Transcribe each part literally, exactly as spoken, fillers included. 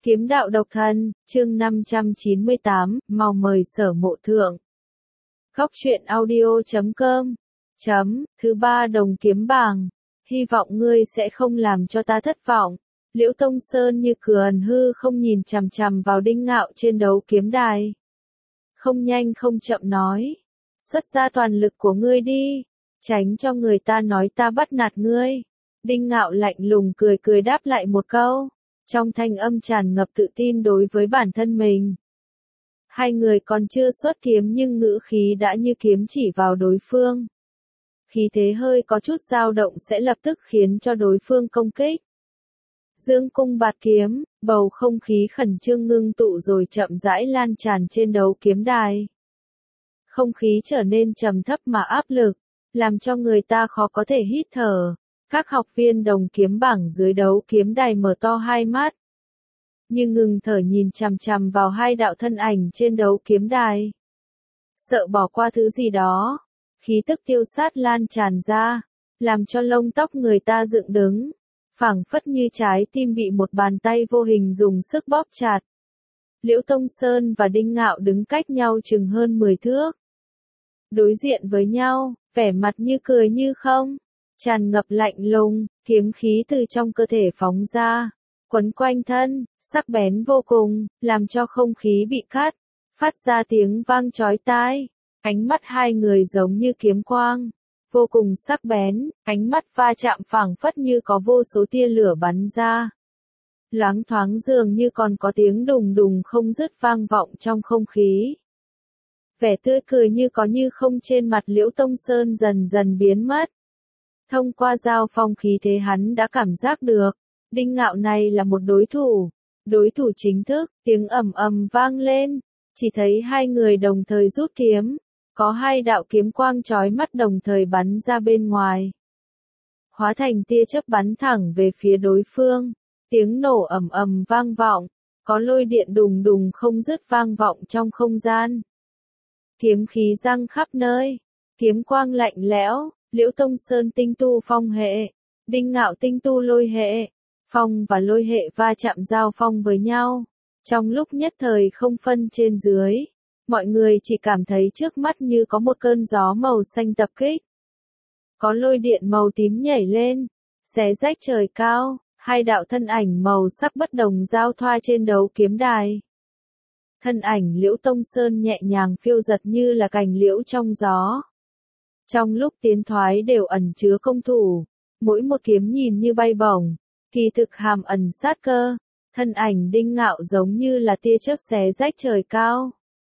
Kiếm đạo độc thân, chương năm trăm chín mươi tám, mau mời Sở Mộ Thượng. Góc truyện audio chấm com. Chấm, thứ ba đồng kiếm bảng. Hy vọng ngươi sẽ không làm cho ta thất vọng. Liễu Tông Sơn như cười hư không nhìn chằm chằm vào Đinh Ngạo trên đấu kiếm đài. Không nhanh không chậm nói. Xuất ra toàn lực của ngươi đi. Tránh cho người ta nói ta bắt nạt ngươi. Đinh Ngạo lạnh lùng cười cười đáp lại một câu. Trong thanh âm tràn ngập tự tin đối với bản thân mình. Hai người còn chưa xuất kiếm nhưng ngữ khí đã như kiếm chỉ vào đối phương. Khí thế hơi có chút dao động sẽ lập tức khiến cho đối phương công kích. Dương cung bạt kiếm, bầu không khí khẩn trương ngưng tụ rồi chậm rãi lan tràn trên đấu kiếm đài. Không khí trở nên trầm thấp mà áp lực, làm cho người ta khó có thể hít thở. Các học viên đồng kiếm bảng dưới đấu kiếm đài mở to hai mắt. Nhưng ngừng thở nhìn chằm chằm vào hai đạo thân ảnh trên đấu kiếm đài. Sợ bỏ qua thứ gì đó. Khí tức tiêu sát lan tràn ra. Làm cho lông tóc người ta dựng đứng. Phảng phất như trái tim bị một bàn tay vô hình dùng sức bóp chặt. Liễu Tông Sơn và Đinh Ngạo đứng cách nhau chừng hơn mười thước. Đối diện với nhau, vẻ mặt như cười như không. Tràn ngập lạnh lùng, kiếm khí từ trong cơ thể phóng ra, quấn quanh thân, sắc bén vô cùng, làm cho không khí bị cắt, phát ra tiếng vang chói tai. Ánh mắt hai người giống như kiếm quang, vô cùng sắc bén, ánh mắt va chạm phảng phất như có vô số tia lửa bắn ra. Loáng thoáng dường như còn có tiếng đùng đùng không dứt vang vọng trong không khí. Vẻ tươi cười như có như không trên mặt Liễu Tông Sơn dần dần biến mất. Thông qua giao phong khí thế hắn đã cảm giác được, Đinh Ngạo này là một đối thủ, đối thủ chính thức, tiếng ầm ầm vang lên, chỉ thấy hai người đồng thời rút kiếm, có hai đạo kiếm quang chói mắt đồng thời bắn ra bên ngoài. Hóa thành tia chớp bắn thẳng về phía đối phương, tiếng nổ ầm ầm vang vọng, có lôi điện đùng đùng không dứt vang vọng trong không gian. Kiếm khí răng khắp nơi, kiếm quang lạnh lẽo. Liễu Tông Sơn tinh tu phong hệ, Đinh Ngạo tinh tu lôi hệ, phong và lôi hệ va chạm giao phong với nhau. Trong lúc nhất thời không phân trên dưới, mọi người chỉ cảm thấy trước mắt như có một cơn gió màu xanh tập kích. Có lôi điện màu tím nhảy lên, xé rách trời cao, hai đạo thân ảnh màu sắc bất đồng giao thoa trên đấu kiếm đài. Thân ảnh Liễu Tông Sơn nhẹ nhàng phiêu giật như là cành liễu trong gió. Trong lúc tiến thoái đều ẩn chứa công thủ, mỗi một kiếm nhìn như bay bổng, kỳ thực hàm ẩn sát cơ, thân ảnh Đinh Ngạo giống như là tia chớp xé rách trời cao.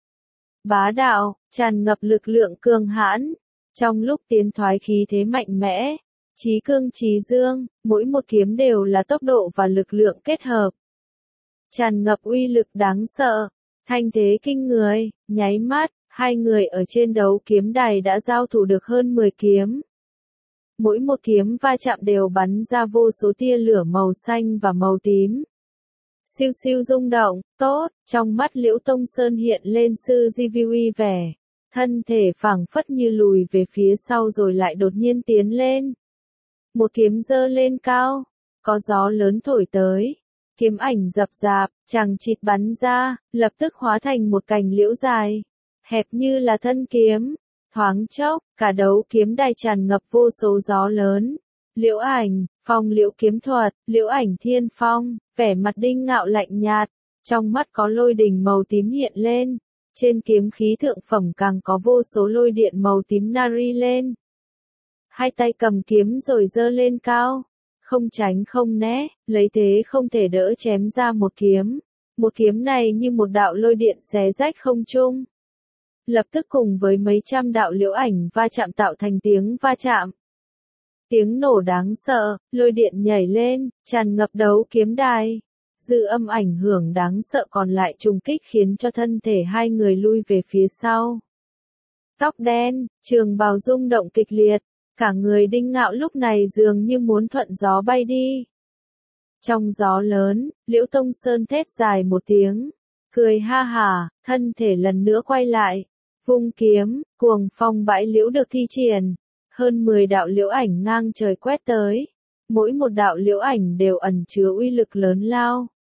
Bá đạo, tràn ngập lực lượng cường hãn, trong lúc tiến thoái khí thế mạnh mẽ, chí cương chí dương, mỗi một kiếm đều là tốc độ và lực lượng kết hợp. Tràn ngập uy lực đáng sợ, thanh thế kinh người, nháy mắt. Hai người ở trên đấu kiếm đài đã giao thủ được hơn mười kiếm. Mỗi một kiếm va chạm đều bắn ra vô số tia lửa màu xanh và màu tím. Siêu siêu rung động, tốt, trong mắt Liễu Tông Sơn hiện lên sư di vi uy vẻ. Thân thể phảng phất như lùi về phía sau rồi lại đột nhiên tiến lên. Một kiếm giơ lên cao, có gió lớn thổi tới. Kiếm ảnh dập dạp, chằng chịt bắn ra, lập tức hóa thành một cành liễu dài. Hẹp như là thân kiếm, thoáng chốc, cả đấu kiếm đài tràn ngập vô số gió lớn. Liễu ảnh, phong liễu kiếm thuật, liễu ảnh thiên phong, vẻ mặt Đinh Ngạo lạnh nhạt, trong mắt có lôi đình màu tím hiện lên, trên kiếm khí thượng phẩm càng có vô số lôi điện màu tím nari lên. Hai tay cầm kiếm rồi giơ lên cao, không tránh không né, lấy thế không thể đỡ chém ra một kiếm. Một kiếm này như một đạo lôi điện xé rách không trung. Lập tức cùng với mấy trăm đạo liễu ảnh va chạm tạo thành tiếng va chạm. Tiếng nổ đáng sợ, lôi điện nhảy lên, tràn ngập đấu kiếm đài. Dư âm ảnh hưởng đáng sợ còn lại trùng kích khiến cho thân thể hai người lui về phía sau. Tóc đen, trường bào rung động kịch liệt, cả người Đinh Ngạo lúc này dường như muốn thuận gió bay đi. Trong gió lớn, Liễu Tông Sơn thét dài một tiếng, cười ha hả, thân thể lần nữa quay lại. Vung kiếm, cuồng phong bãi liễu được thi triển, hơn mười đạo liễu ảnh ngang trời quét tới, mỗi một đạo liễu ảnh đều ẩn chứa uy lực lớn lao.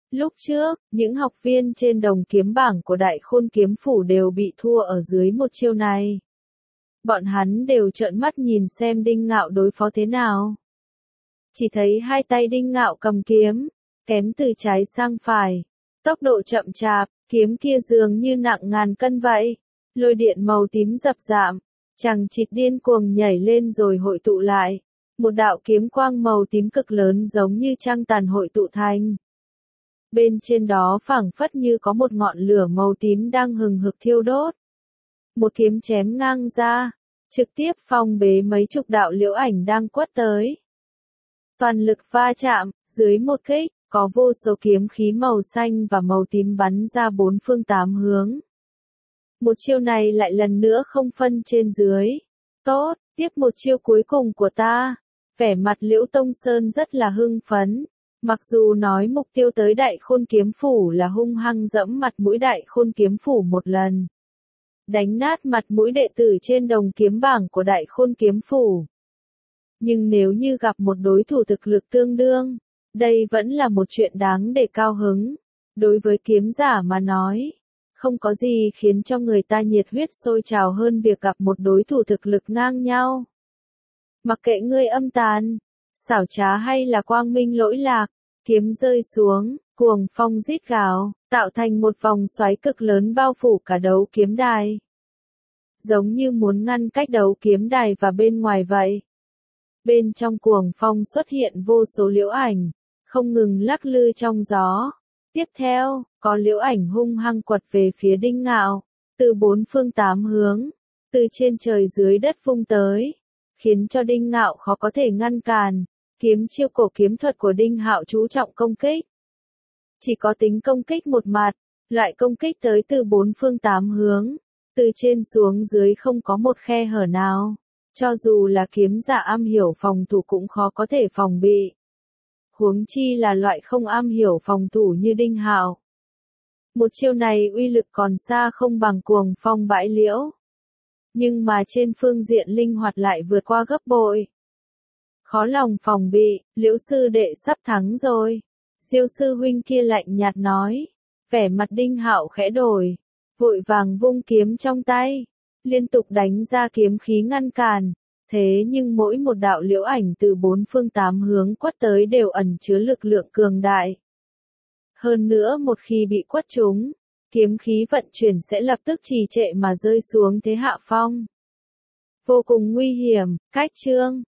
Lúc trước, những học viên trên đồng kiếm bảng của Đại Khôn Kiếm Phủ đều bị thua ở dưới một chiêu này. Bọn hắn đều trợn mắt nhìn xem Đinh Ngạo đối phó thế nào. Chỉ thấy hai tay Đinh Ngạo cầm kiếm, kém từ trái sang phải. Tốc độ chậm chạp, kiếm kia dường như nặng ngàn cân vậy. Lôi điện màu tím dập dạm, chằng chịt điên cuồng nhảy lên rồi hội tụ lại. Một đạo kiếm quang màu tím cực lớn giống như trăng tàn hội tụ thành. Bên trên đó phảng phất như có một ngọn lửa màu tím đang hừng hực thiêu đốt. Một kiếm chém ngang ra, trực tiếp phong bế mấy chục đạo liễu ảnh đang quất tới. Toàn lực va chạm, dưới một kích, có vô số kiếm khí màu xanh và màu tím bắn ra bốn phương tám hướng. Một chiêu này lại lần nữa không phân trên dưới. Tốt, tiếp một chiêu cuối cùng của ta. Vẻ mặt Liễu Tông Sơn rất là hưng phấn. Mặc dù nói mục tiêu tới Đại Khôn Kiếm Phủ là hung hăng dẫm mặt mũi Đại Khôn Kiếm Phủ một lần. Đánh nát mặt mũi đệ tử trên đồng kiếm bảng của Đại Khôn Kiếm Phủ. Nhưng nếu như gặp một đối thủ thực lực tương đương, đây vẫn là một chuyện đáng để cao hứng. Đối với kiếm giả mà nói, không có gì khiến cho người ta nhiệt huyết sôi trào hơn việc gặp một đối thủ thực lực ngang nhau. Mặc kệ ngươi âm tàn, xảo trá hay là quang minh lỗi lạc, kiếm rơi xuống, cuồng phong rít gào, tạo thành một vòng xoáy cực lớn bao phủ cả đấu kiếm đài. Giống như muốn ngăn cách đấu kiếm đài và bên ngoài vậy. Bên trong cuồng phong xuất hiện vô số liễu ảnh, không ngừng lắc lư trong gió. Tiếp theo, có liễu ảnh hung hăng quật về phía Đinh Ngạo, từ bốn phương tám hướng, từ trên trời dưới đất vung tới, khiến cho Đinh Ngạo khó có thể ngăn cản. Kiếm chiêu cổ kiếm thuật của Đinh Hạo chú trọng công kích. Chỉ có tính công kích một mặt, loại công kích tới từ bốn phương tám hướng, từ trên xuống dưới không có một khe hở nào. Cho dù là kiếm giả am hiểu phòng thủ cũng khó có thể phòng bị. Huống chi là loại không am hiểu phòng thủ như Đinh Hạo. Một chiêu này uy lực còn xa không bằng cuồng phong bãi liễu. Nhưng mà trên phương diện linh hoạt lại vượt qua gấp bội. Khó lòng phòng bị, Liễu sư đệ sắp thắng rồi. Diêu sư huynh kia lạnh nhạt nói. Vẻ mặt Đinh Hạo khẽ đổi, vội vàng vung kiếm trong tay, liên tục đánh ra kiếm khí ngăn cản. Thế nhưng mỗi một đạo liễu ảnh từ bốn phương tám hướng quất tới đều ẩn chứa lực lượng cường đại. Hơn nữa một khi bị quất trúng, kiếm khí vận chuyển sẽ lập tức trì trệ mà rơi xuống thế hạ phong. Vô cùng nguy hiểm, cách chương.